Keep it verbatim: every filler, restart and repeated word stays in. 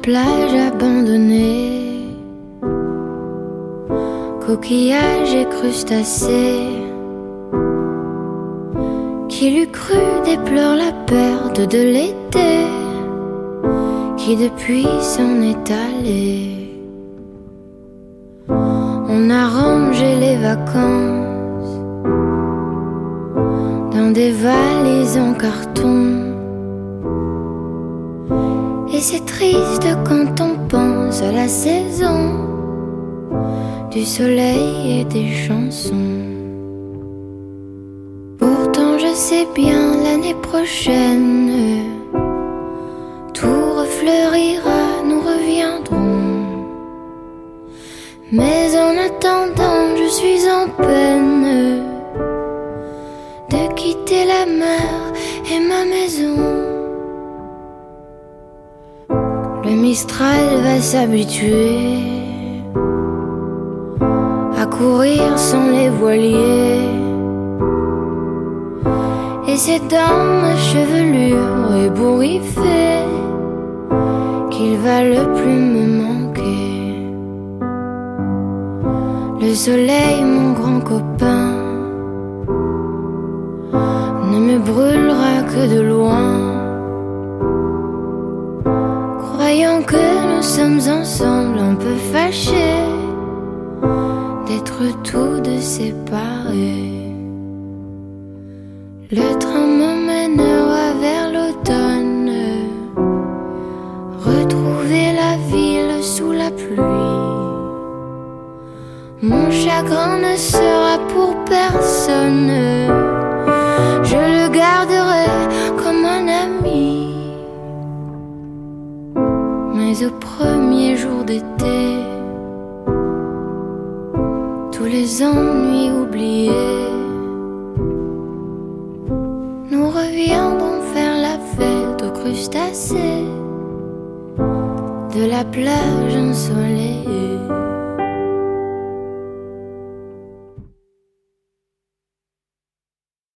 plage abandonnée, coquillages et crustacés. Qui l'eût cru déplore la perte de l'été qui depuis s'en est allé. On a rangé les vacances dans des valises en carton. Et c'est triste quand on pense à la saison du soleil et des chansons. Pourtant je sais bien l'année prochaine tout refleurira, nous reviendrons. Mais en attendant je suis en peine de quitter la mer et ma maison. Le Mistral va s'habituer à courir sans les voiliers. Et c'est dans ma chevelure ébouriffée qu'il va le plus me manquer. Le soleil, mon grand copain, ne me brûlera que de loin. Croyant que nous sommes ensemble, un peu fâchés d'être tous deux séparés. Le train m'emmènera vers l'automne, retrouver la ville sous la pluie. Mon chagrin ne sera pour personne, je le garderai comme un ami. Mais au premier jour d'été, tous les ennuis oubliés, nous reviendrons faire la fête aux crustacés de la plage ensoleillée.